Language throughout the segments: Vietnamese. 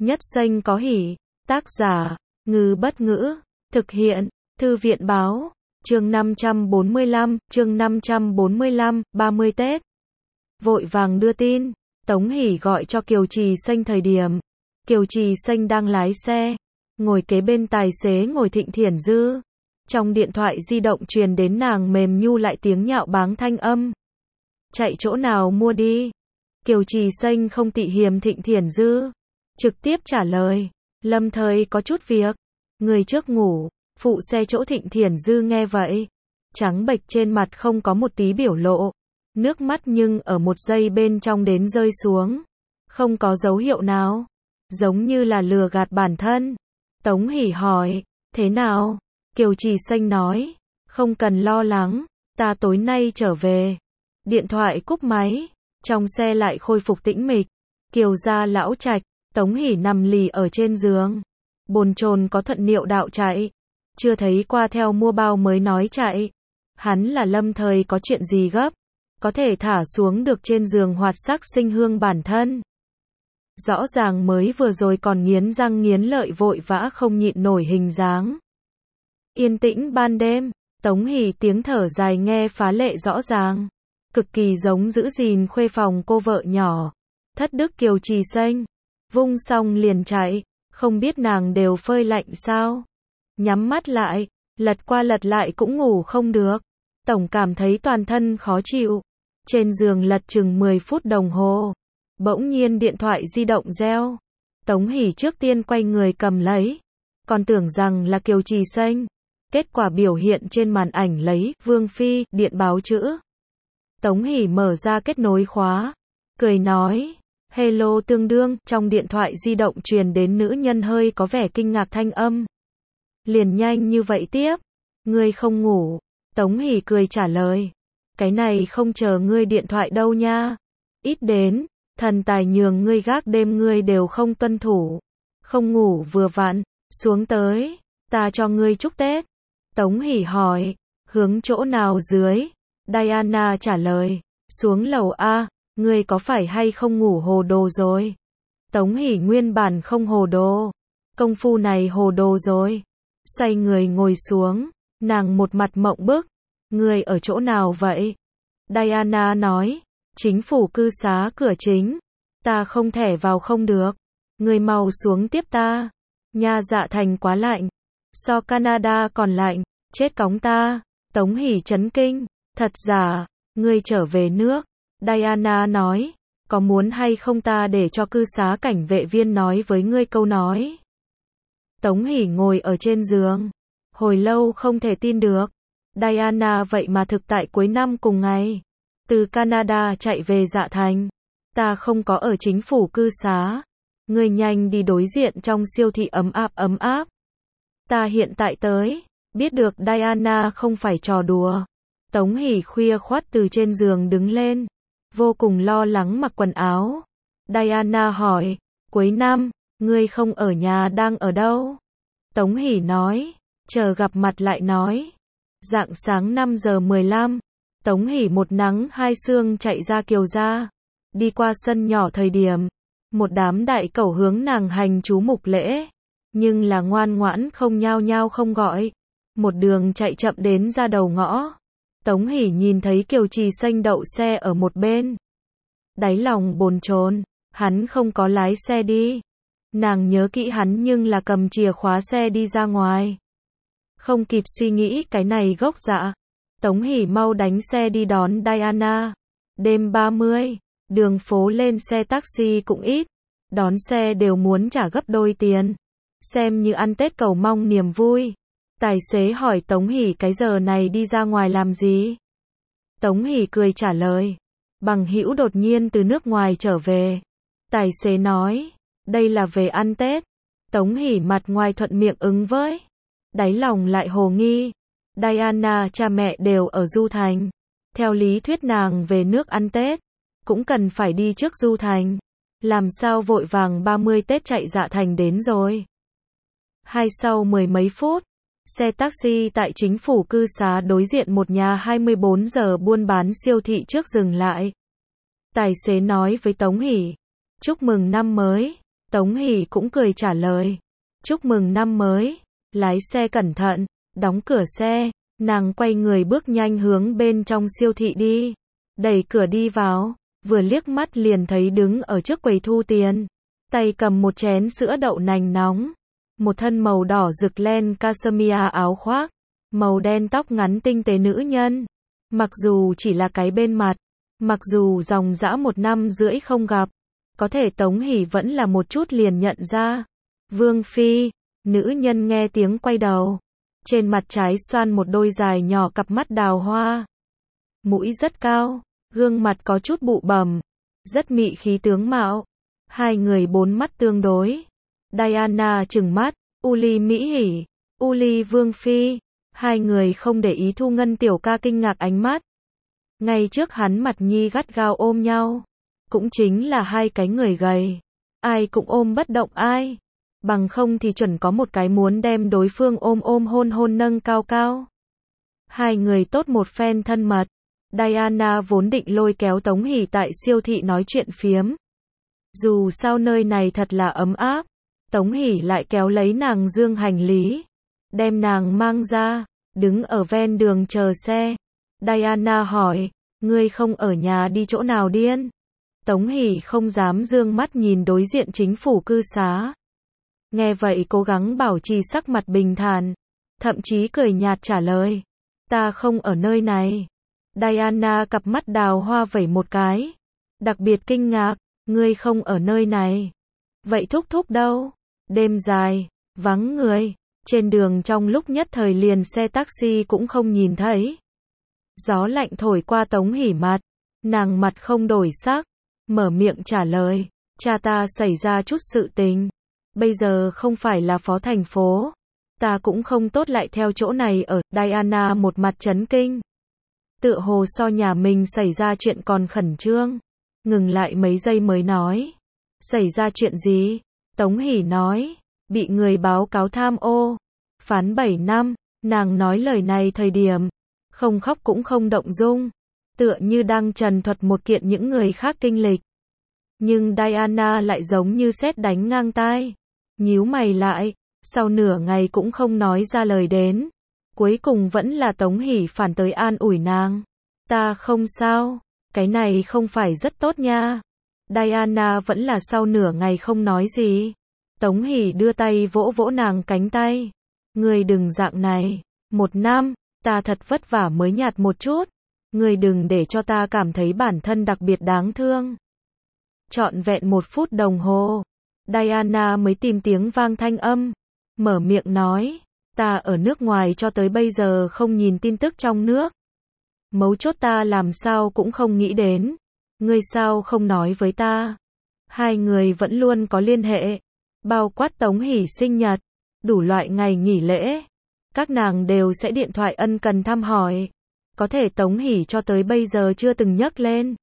Nhất xanh có hỉ. Tác giả, Ngư Bất Ngữ. Thực hiện, Thư viện Báo. Chương 545, 30 Tết. Vội vàng đưa tin. Tống Hỷ gọi cho Kiều Trì Xanh thời điểm. Kiều Trì Xanh đang lái xe. Ngồi kế bên tài xế ngồi Thịnh Thiển Dư. Trong điện thoại di động truyền đến nàng mềm nhu lại tiếng nhạo báng thanh âm. Chạy chỗ nào mua đi. Kiều Trì Xanh không tị hiềm Thịnh Thiển Dư. Trực tiếp trả lời. Lâm thời có chút việc. Người trước ngủ. Phụ xe chỗ Thịnh Thiển Dư nghe vậy. Trắng bệch trên mặt không có một tí biểu lộ. Nước mắt nhưng ở một giây bên trong đến rơi xuống. Không có dấu hiệu nào. Giống như là lừa gạt bản thân. Tống Hỷ hỏi. Thế nào? Kiều Trì Xanh nói. Không cần lo lắng. Ta tối nay trở về. Điện thoại cúp máy. Trong xe lại khôi phục tĩnh mịch. Kiều gia lão trạch. Tống Hỷ nằm lì ở trên giường. Bồn chồn có thuận niệu đạo chạy. Chưa thấy qua theo mua bao mới nói chạy. Hắn là lâm thời có chuyện gì gấp. Có thể thả xuống được trên giường hoạt sắc sinh hương bản thân. Rõ ràng mới vừa rồi còn nghiến răng nghiến lợi vội vã không nhịn nổi hình dáng. Yên tĩnh ban đêm. Tống Hỷ tiếng thở dài nghe phá lệ rõ ràng. Cực kỳ giống giữ gìn khuê phòng cô vợ nhỏ. Thất đức Kiều Trì Xanh. Vung xong liền chạy. Không biết nàng đều phơi lạnh sao. Nhắm mắt lại. Lật qua lật lại cũng ngủ không được. Tổng cảm thấy toàn thân khó chịu. Trên giường lật chừng 10 phút đồng hồ. Bỗng nhiên điện thoại di động reo. Tống Hỷ trước tiên quay người cầm lấy. Còn tưởng rằng là Kiều Trì Xanh. Kết quả biểu hiện trên màn ảnh lấy Vương Phi điện báo chữ. Tống Hỷ mở ra kết nối khóa. Cười nói. Hello tương đương. Trong điện thoại di động truyền đến nữ nhân hơi có vẻ kinh ngạc thanh âm. Liền nhanh như vậy tiếp. Ngươi không ngủ. Tống Hỷ cười trả lời. Cái này không chờ ngươi điện thoại đâu nha. Ít đến. Thần tài nhường ngươi gác đêm ngươi đều không tuân thủ. Không ngủ vừa vặn. Xuống tới. Ta cho ngươi chúc Tết. Tống Hỷ hỏi. Hướng chỗ nào dưới? Diana trả lời. Xuống lầu A. Ngươi có phải hay không ngủ hồ đồ rồi? Tống Hỷ nguyên bản không hồ đồ. Công phu này hồ đồ rồi. Xoay người ngồi xuống. Nàng một mặt mộng bức. Ngươi ở chỗ nào vậy? Diana nói. Chính phủ cư xá cửa chính. Ta không thể vào không được. Ngươi mau xuống tiếp ta. Nha Dạ Thành quá lạnh. So Canada còn lạnh. Chết cóng ta. Tống Hỷ chấn kinh. Thật giả. Ngươi trở về nước. Diana nói. Có muốn hay không ta để cho cư xá cảnh vệ viên nói với ngươi câu nói. Tống Hỷ ngồi ở trên giường. Hồi lâu không thể tin được. Diana vậy mà thực tại cuối năm cùng ngày. Từ Canada chạy về Dạ Thành. Ta không có ở chính phủ cư xá. Ngươi nhanh đi đối diện trong siêu thị ấm áp. Ta hiện tại tới. Biết được Diana không phải trò đùa. Tống Hỷ khuya khoắt từ trên giường đứng lên. Vô cùng lo lắng mặc quần áo. Diana hỏi. Cuối năm, ngươi không ở nhà đang ở đâu? Tống Hỷ nói. Chờ gặp mặt lại nói. Rạng sáng 5 giờ 15. Tống Hỷ một nắng hai sương chạy ra Kiều gia. Đi qua sân nhỏ thời điểm. Một đám đại cẩu hướng nàng hành chú mục lễ. Nhưng là ngoan ngoãn không nhao nhao không gọi. Một đường chạy chậm đến ra đầu ngõ. Tống Hỷ nhìn thấy Kiều Trì Xanh đậu xe ở một bên. Đáy lòng bồn chồn. Hắn không có lái xe đi. Nàng nhớ kỹ hắn nhưng là cầm chìa khóa xe đi ra ngoài. Không kịp suy nghĩ cái này gốc dạ. Tống Hỷ mau đánh xe đi đón Diana. Đêm 30. Đường phố lên xe taxi cũng ít. Đón xe đều muốn trả gấp đôi tiền. Xem như ăn Tết cầu mong niềm vui. Tài xế hỏi Tống Hỷ cái giờ này đi ra ngoài làm gì? Tống Hỷ cười trả lời. Bằng hữu đột nhiên từ nước ngoài trở về. Tài xế nói. Đây là về ăn Tết. Tống Hỷ mặt ngoài thuận miệng ứng với. Đáy lòng lại hồ nghi. Diana cha mẹ đều ở Du Thành. Theo lý thuyết nàng về nước ăn Tết. Cũng cần phải đi trước Du Thành. Làm sao vội vàng 30 Tết chạy Dạ Thành đến rồi. Hay sau 10 mấy phút. Xe taxi tại chính phủ cư xá đối diện một nhà 24 giờ buôn bán siêu thị trước dừng lại. Tài xế nói với Tống Hỷ. Chúc mừng năm mới. Tống Hỷ cũng cười trả lời. Chúc mừng năm mới. Lái xe cẩn thận. Đóng cửa xe. Nàng quay người bước nhanh hướng bên trong siêu thị đi. Đẩy cửa đi vào. Vừa liếc mắt liền thấy đứng ở trước quầy thu tiền. Tay cầm một chén sữa đậu nành nóng. Một thân màu đỏ rực len cashmere áo khoác. Màu đen tóc ngắn tinh tế nữ nhân. Mặc dù chỉ là cái bên mặt. Mặc dù dòng dã 1 năm rưỡi không gặp. Có thể Tống Hỷ vẫn là một chút liền nhận ra. Vương Phi. Nữ nhân nghe tiếng quay đầu. Trên mặt trái xoan một đôi dài nhỏ cặp mắt đào hoa. Mũi rất cao. Gương mặt có chút bụ bầm. Rất mị khí tướng mạo. Hai người 4 mắt tương đối. Diana trừng mắt. Uli Mỹ Hỷ. Uli Vương Phi. Hai người không để ý Thu Ngân tiểu ca kinh ngạc ánh mắt. Ngay trước hắn mặt nhi gắt gao ôm nhau. Cũng chính là hai cái người gầy. Ai cũng ôm bất động ai. Bằng không thì chuẩn có một cái muốn đem đối phương ôm hôn hôn nâng cao cao. Hai người tốt một phen thân mật. Diana vốn định lôi kéo Tống Hỷ tại siêu thị nói chuyện phiếm. Dù sao nơi này thật là ấm áp. Tống Hỷ lại kéo lấy nàng dương hành lý. Đem nàng mang ra. Đứng ở ven đường chờ xe. Diana hỏi. Ngươi không ở nhà đi chỗ nào điên? Tống Hỷ không dám dương mắt nhìn đối diện chính phủ cư xá. Nghe vậy cố gắng bảo trì sắc mặt bình thản. Thậm chí cười nhạt trả lời. Ta không ở nơi này. Diana cặp mắt đào hoa vẩy một cái. Đặc biệt kinh ngạc. Ngươi không ở nơi này. Vậy thúc thúc đâu? Đêm dài. Vắng người. Trên đường trong lúc nhất thời liền xe taxi cũng không nhìn thấy. Gió lạnh thổi qua Tống Hỷ mặt. Nàng mặt không đổi sắc. Mở miệng trả lời. Cha ta xảy ra chút sự tình. Bây giờ không phải là phó thành phố. Ta cũng không tốt lại theo chỗ này ở. Diana một mặt chấn kinh. Tựa hồ so nhà mình xảy ra chuyện còn khẩn trương. Ngừng lại mấy giây mới nói. Xảy ra chuyện gì? Tống Hỷ nói. Bị người báo cáo tham ô. Phán 7 năm. Nàng nói lời này thời điểm. Không khóc cũng không động dung. Tựa như đang trần thuật một kiện những người khác kinh lịch. Nhưng Diana lại giống như sét đánh ngang tai. Nhíu mày lại. Sau nửa ngày cũng không nói ra lời đến. Cuối cùng vẫn là Tống Hỷ phản tới an ủi nàng. Ta không sao. Cái này không phải rất tốt nha. Diana vẫn là sau nửa ngày không nói gì. Tống Hỷ đưa tay vỗ vỗ nàng cánh tay. Ngươi đừng dạng này. 1 năm, ta thật vất vả mới nhạt một chút. Ngươi đừng để cho ta cảm thấy bản thân đặc biệt đáng thương. Trọn vẹn 1 phút đồng hồ. Diana mới tìm tiếng vang thanh âm. Mở miệng nói. Ta ở nước ngoài cho tới bây giờ không nhìn tin tức trong nước. Mấu chốt ta làm sao cũng không nghĩ đến. Ngươi sao không nói với ta? Hai người vẫn luôn có liên hệ. Bao quát Tống Hỷ sinh nhật. Đủ loại ngày nghỉ lễ. Các nàng đều sẽ điện thoại ân cần thăm hỏi. Có thể Tống Hỷ cho tới bây giờ chưa từng nhắc lên.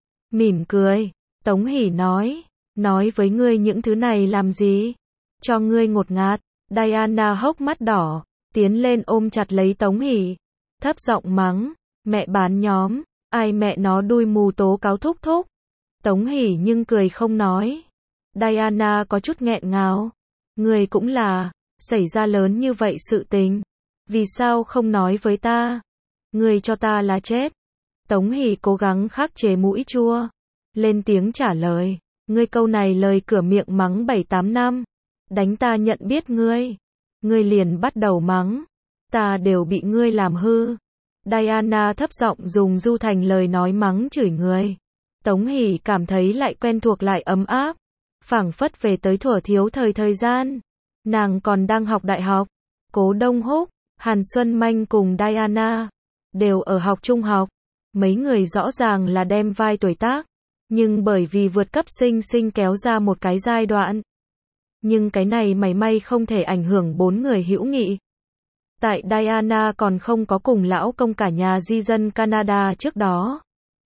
Mỉm cười. Tống Hỷ nói. Nói với ngươi những thứ này làm gì? Cho ngươi ngột ngạt. Diana hốc mắt đỏ. Tiến lên ôm chặt lấy Tống Hỷ. Thấp giọng mắng. Mẹ bán nhóm. Ai mẹ nó đuôi mù tố cáo thúc thúc. Tống Hỷ nhưng cười không nói. Diana có chút nghẹn ngào. Ngươi cũng là. Xảy ra lớn như vậy sự tình. Vì sao không nói với ta? Ngươi cho ta là chết. Tống Hỷ cố gắng khắc chế mũi chua. Lên tiếng trả lời. Ngươi câu này lời cửa miệng mắng 7-8 năm. Đánh ta nhận biết ngươi. Ngươi liền bắt đầu mắng. Ta đều bị ngươi làm hư. Diana thấp giọng dùng du thành lời nói mắng chửi người. Tống Hỷ cảm thấy lại quen thuộc lại ấm áp. Phảng phất về tới thuở thiếu thời gian. Nàng còn đang học đại học. Cố Đông Húc, Hàn Xuân Manh cùng Diana đều ở học trung học. Mấy người rõ ràng là đem vai tuổi tác. Nhưng bởi vì vượt cấp sinh kéo ra một cái giai đoạn. Nhưng cái này mảy may không thể ảnh hưởng 4 người hữu nghị. Tại Diana còn không có cùng lão công cả nhà di dân Canada trước đó.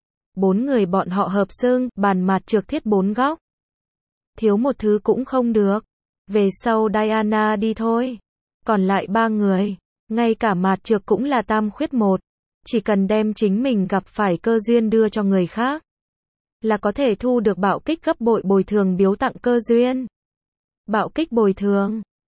4 người bọn họ hợp xương, bàn mặt trược thiết 4 góc. Thiếu một thứ cũng không được. Về sau Diana đi thôi. Còn lại 3 người. Ngay cả mạt trược cũng là tam khuyết 1. Chỉ cần đem chính mình gặp phải cơ duyên đưa cho người khác. Là có thể thu được bạo kích gấp bội bồi thường biếu tặng cơ duyên. Bạo kích bồi thường.